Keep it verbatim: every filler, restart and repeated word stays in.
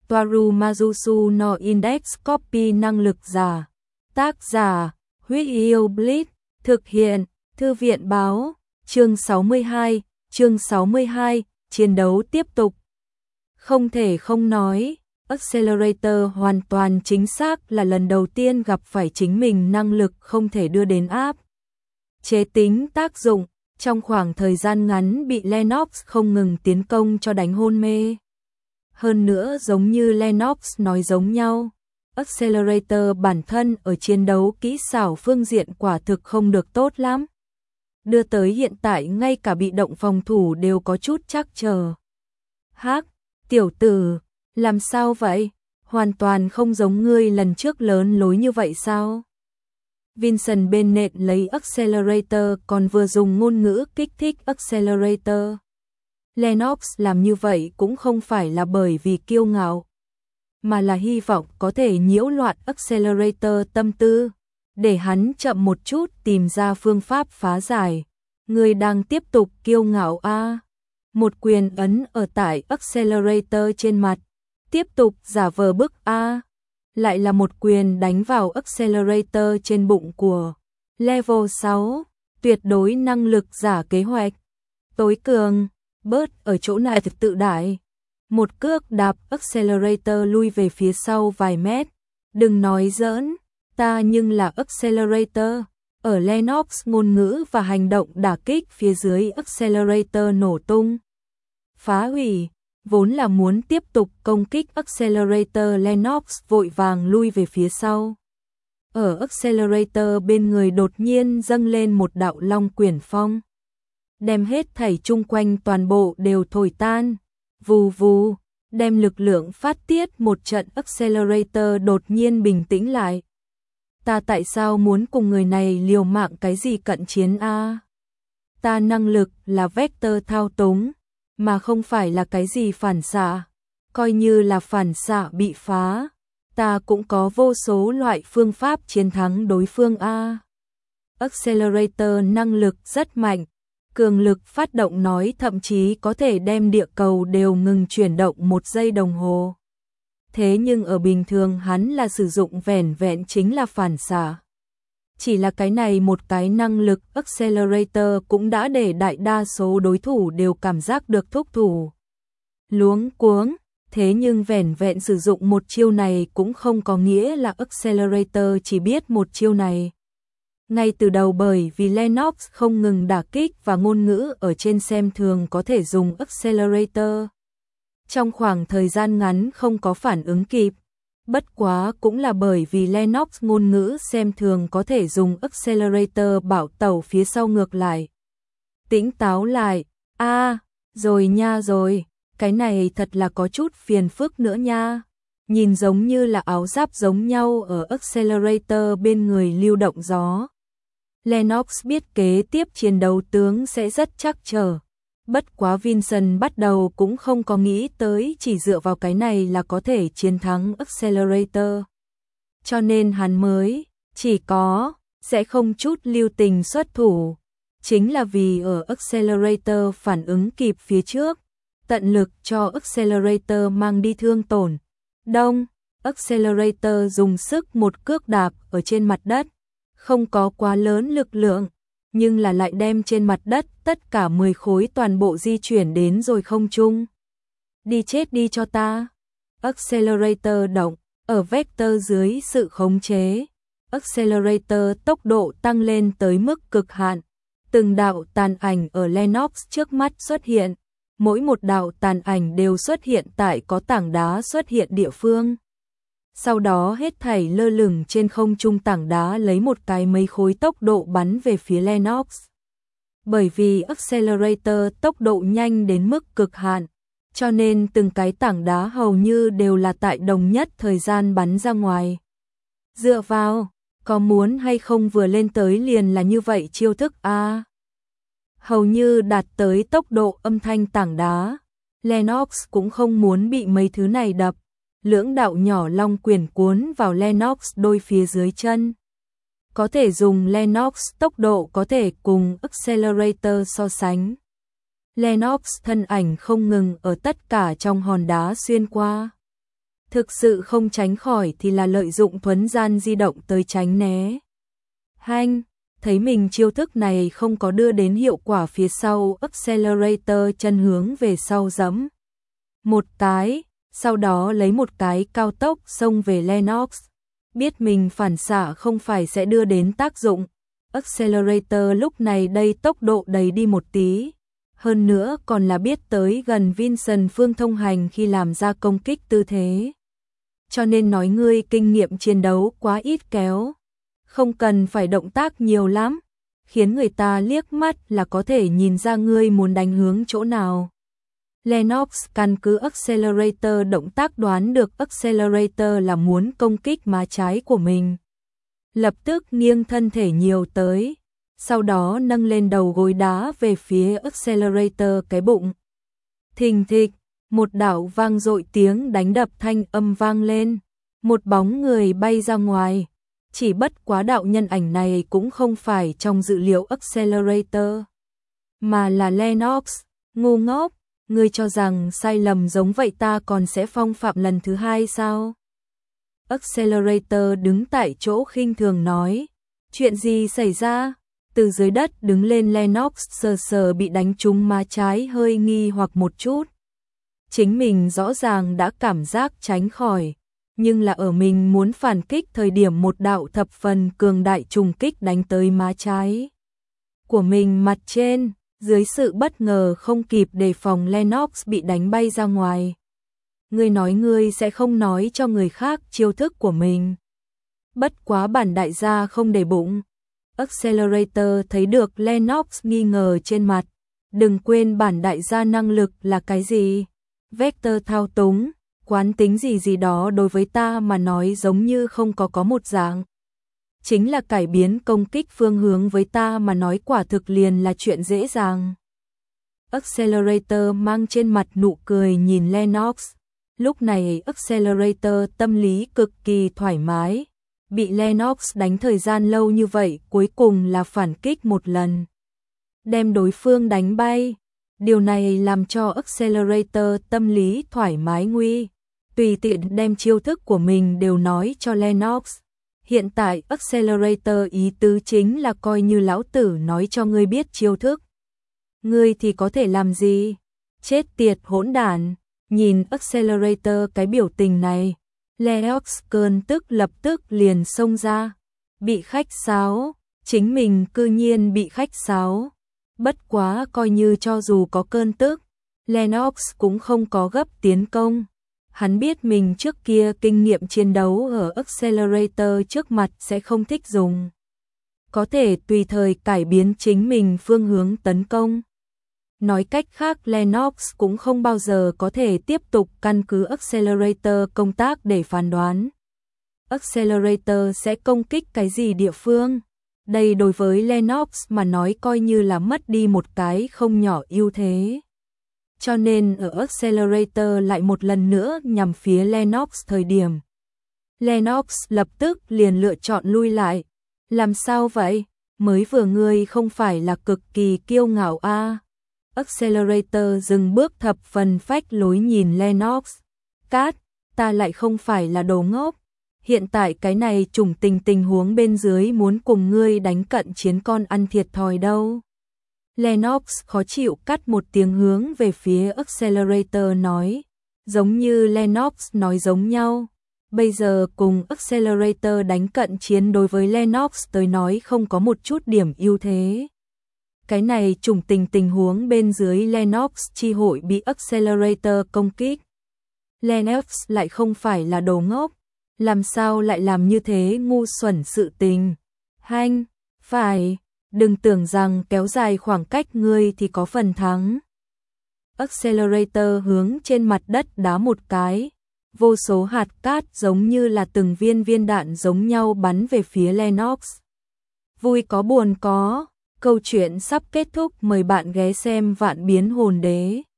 Toaru Majusu no Index Copy năng lực giả. Tác giả, Huyết Yêu Blitz, thực hiện, Thư viện Báo, chương sáu mươi hai, chương sáu mươi hai, chiến đấu tiếp tục. Không thể không nói, Accelerator hoàn toàn chính xác là lần đầu tiên gặp phải chính mình năng lực không thể đưa đến áp chế tính tác dụng, trong khoảng thời gian ngắn bị Lennox không ngừng tiến công cho đánh hôn mê. Hơn nữa giống như Lennox nói giống nhau, Accelerator bản thân ở chiến đấu kỹ xảo phương diện quả thực không được tốt lắm. Đưa tới hiện tại ngay cả bị động phòng thủ đều có chút trắc trở. Hắc, tiểu tử, làm sao vậy? Hoàn toàn không giống ngươi lần trước lớn lối như vậy sao? Vincent Bennett lấy Accelerator còn vừa dùng ngôn ngữ kích thích Accelerator. Lennox làm như vậy cũng không phải là bởi vì kiêu ngạo, mà là hy vọng có thể nhiễu loạn Accelerator tâm tư, để hắn chậm một chút tìm ra phương pháp phá giải. Người đang tiếp tục kiêu ngạo a. À. Một quyền ấn ở tại Accelerator trên mặt, tiếp tục giả vờ bức a. À. Lại là một quyền đánh vào Accelerator trên bụng của Level sáu, tuyệt đối năng lực giả kế hoạch. Tối cường, bớt ở chỗ này thực tự đại. Một cước đạp Accelerator lui về phía sau vài mét. Đừng nói giỡn, ta nhưng là Accelerator. Ở Lennox ngôn ngữ và hành động đả kích phía dưới Accelerator nổ tung. Phá hủy, vốn là muốn tiếp tục công kích Accelerator Lennox vội vàng lui về phía sau. Ở Accelerator bên người đột nhiên dâng lên một đạo long quyển phong. Đem hết thảy chung quanh toàn bộ đều thổi tan. Vù vù, đem lực lượng phát tiết một trận Accelerator đột nhiên bình tĩnh lại. Ta tại sao muốn cùng người này liều mạng cái gì cận chiến a? Ta năng lực là vector thao túng, mà không phải là cái gì phản xạ. Coi như là phản xạ bị phá, ta cũng có vô số loại phương pháp chiến thắng đối phương a. Accelerator năng lực rất mạnh, cường lực phát động nói thậm chí có thể đem địa cầu đều ngừng chuyển động một giây đồng hồ. Thế nhưng ở bình thường hắn là sử dụng vẻn vẹn chính là phản xạ. Chỉ là cái này một cái năng lực Accelerator cũng đã để đại đa số đối thủ đều cảm giác được thúc thủ luống cuống. Thế nhưng vẻn vẹn sử dụng một chiêu này cũng không có nghĩa là Accelerator chỉ biết một chiêu này. Ngay từ đầu bởi vì Lennox không ngừng đả kích và ngôn ngữ ở trên xem thường có thể dùng Accelerator. Trong khoảng thời gian ngắn không có phản ứng kịp. Bất quá cũng là bởi vì Lennox ngôn ngữ xem thường có thể dùng Accelerator bảo tẩu phía sau ngược lại. Tỉnh táo lại, a à, rồi nha rồi, cái này thật là có chút phiền phức nữa nha. Nhìn giống như là áo giáp giống nhau ở Accelerator bên người lưu động gió. Lennox biết kế tiếp chiến đấu tướng sẽ rất trắc trở. Bất quá Vincent bắt đầu cũng không có nghĩ tới chỉ dựa vào cái này là có thể chiến thắng Accelerator. Cho nên hắn mới chỉ có sẽ không chút lưu tình xuất thủ. Chính là vì ở Accelerator phản ứng kịp phía trước, tận lực cho Accelerator mang đi thương tổn. Đông, Accelerator dùng sức một cước đạp ở trên mặt đất, không có quá lớn lực lượng, nhưng là lại đem trên mặt đất tất cả mười khối toàn bộ di chuyển đến rồi không trung. Đi chết đi cho ta. Accelerator động, ở vector dưới sự khống chế. Accelerator tốc độ tăng lên tới mức cực hạn. Từng đạo tàn ảnh ở Lennox trước mắt xuất hiện. Mỗi một đạo tàn ảnh đều xuất hiện tại có tảng đá xuất hiện địa phương. Sau đó hết thảy lơ lửng trên không trung tảng đá lấy một cái mấy khối tốc độ bắn về phía Lennox. Bởi vì Accelerator tốc độ nhanh đến mức cực hạn, cho nên từng cái tảng đá hầu như đều là tại đồng nhất thời gian bắn ra ngoài. Dựa vào, có muốn hay không vừa lên tới liền là như vậy chiêu thức a. À, hầu như đạt tới tốc độ âm thanh tảng đá. Lennox cũng không muốn bị mấy thứ này đập. Lưỡng đạo nhỏ long quyển cuốn vào Lennox đôi phía dưới chân. Có thể dùng Lennox tốc độ có thể cùng Accelerator so sánh. Lennox thân ảnh không ngừng ở tất cả trong hòn đá xuyên qua. Thực sự không tránh khỏi thì là lợi dụng thuấn gian di động tới tránh né. Hanh, thấy mình chiêu thức này không có đưa đến hiệu quả phía sau, Accelerator chân hướng về sau giẫm một cái, sau đó lấy một cái cao tốc xông về Lennox. Biết mình phản xạ không phải sẽ đưa đến tác dụng, Accelerator lúc này đây tốc độ đầy đi một tí. Hơn nữa còn là biết tới gần Vincent Phương Thông Hành khi làm ra công kích tư thế. Cho nên nói ngươi kinh nghiệm chiến đấu quá ít kéo. Không cần phải động tác nhiều lắm, khiến người ta liếc mắt là có thể nhìn ra ngươi muốn đánh hướng chỗ nào. Lennox căn cứ Accelerator động tác đoán được Accelerator là muốn công kích má trái của mình. Lập tức nghiêng thân thể nhiều tới, sau đó nâng lên đầu gối đá về phía Accelerator cái bụng. Thình thịch, một đạo vang dội tiếng đánh đập thanh âm vang lên, một bóng người bay ra ngoài. Chỉ bất quá đạo nhân ảnh này cũng không phải trong dự liệu Accelerator, mà là Lennox. Ngu ngốc, ngươi cho rằng sai lầm giống vậy ta còn sẽ phong phạm lần thứ hai sao? Accelerator đứng tại chỗ khinh thường nói. Chuyện gì xảy ra? Từ dưới đất đứng lên Lennox sờ sờ bị đánh trúng má trái, hơi nghi hoặc một chút. Chính mình rõ ràng đã cảm giác tránh khỏi, nhưng là ở mình muốn phản kích thời điểm một đạo thập phần cường đại trùng kích đánh tới má trái của mình mặt trên. Dưới sự bất ngờ không kịp đề phòng, Lennox bị đánh bay ra ngoài. Ngươi nói ngươi sẽ không nói cho người khác chiêu thức của mình. Bất quá bản đại gia không để bụng. Accelerator thấy được Lennox nghi ngờ trên mặt. Đừng quên bản đại gia năng lực là cái gì? Vector thao túng, quán tính gì gì đó đối với ta mà nói giống như không có có một dạng. Chính là cải biến công kích phương hướng với ta mà nói quả thực liền là chuyện dễ dàng. Accelerator mang trên mặt nụ cười nhìn Lennox. Lúc này Accelerator tâm lý cực kỳ thoải mái. Bị Lennox đánh thời gian lâu như vậy, cuối cùng là phản kích một lần, đem đối phương đánh bay. Điều này làm cho Accelerator tâm lý thoải mái nguy. Tùy tiện đem chiêu thức của mình đều nói cho Lennox. Hiện tại Accelerator ý tứ chính là coi như lão tử nói cho ngươi biết chiêu thức, ngươi thì có thể làm gì? Chết tiệt hỗn đản. Nhìn Accelerator cái biểu tình này, Lennox cơn tức lập tức liền xông ra. Bị khách sáo, chính mình cư nhiên bị khách sáo. Bất quá coi như cho dù có cơn tức, Lennox cũng không có gấp tiến công. Hắn biết mình trước kia kinh nghiệm chiến đấu ở Accelerator trước mặt sẽ không thích dùng. Có thể tùy thời cải biến chính mình phương hướng tấn công. Nói cách khác, Lennox cũng không bao giờ có thể tiếp tục căn cứ Accelerator công tác để phán đoán Accelerator sẽ công kích cái gì địa phương. Đây đối với Lennox mà nói coi như là mất đi một cái không nhỏ ưu thế. Cho nên ở Accelerator lại một lần nữa nhằm phía Lennox thời điểm, Lennox lập tức liền lựa chọn lui lại. Làm sao vậy? Mới vừa ngươi không phải là cực kỳ kiêu ngạo a? À? Accelerator dừng bước thập phần phách lối nhìn Lennox. Cát, ta lại không phải là đồ ngốc. Hiện tại cái này trùng tình tình huống bên dưới muốn cùng ngươi đánh cận chiến con ăn thiệt thòi đâu. Lennox khó chịu cắt một tiếng hướng về phía Accelerator nói. Giống như Lennox nói giống nhau. Bây giờ cùng Accelerator đánh cận chiến đối với Lennox tới nói không có một chút điểm ưu thế. Cái này trùng tình tình huống bên dưới Lennox chi hội bị Accelerator công kích. Lennox lại không phải là đồ ngốc. Làm sao lại làm như thế ngu xuẩn sự tình. Hanh, phải, đừng tưởng rằng kéo dài khoảng cách ngươi thì có phần thắng. Accelerator hướng trên mặt đất đá một cái. Vô số hạt cát giống như là từng viên viên đạn giống nhau bắn về phía Lennox. Vui có buồn có. Câu chuyện sắp kết thúc, mời bạn ghé xem Vạn Biến Hồn Đế.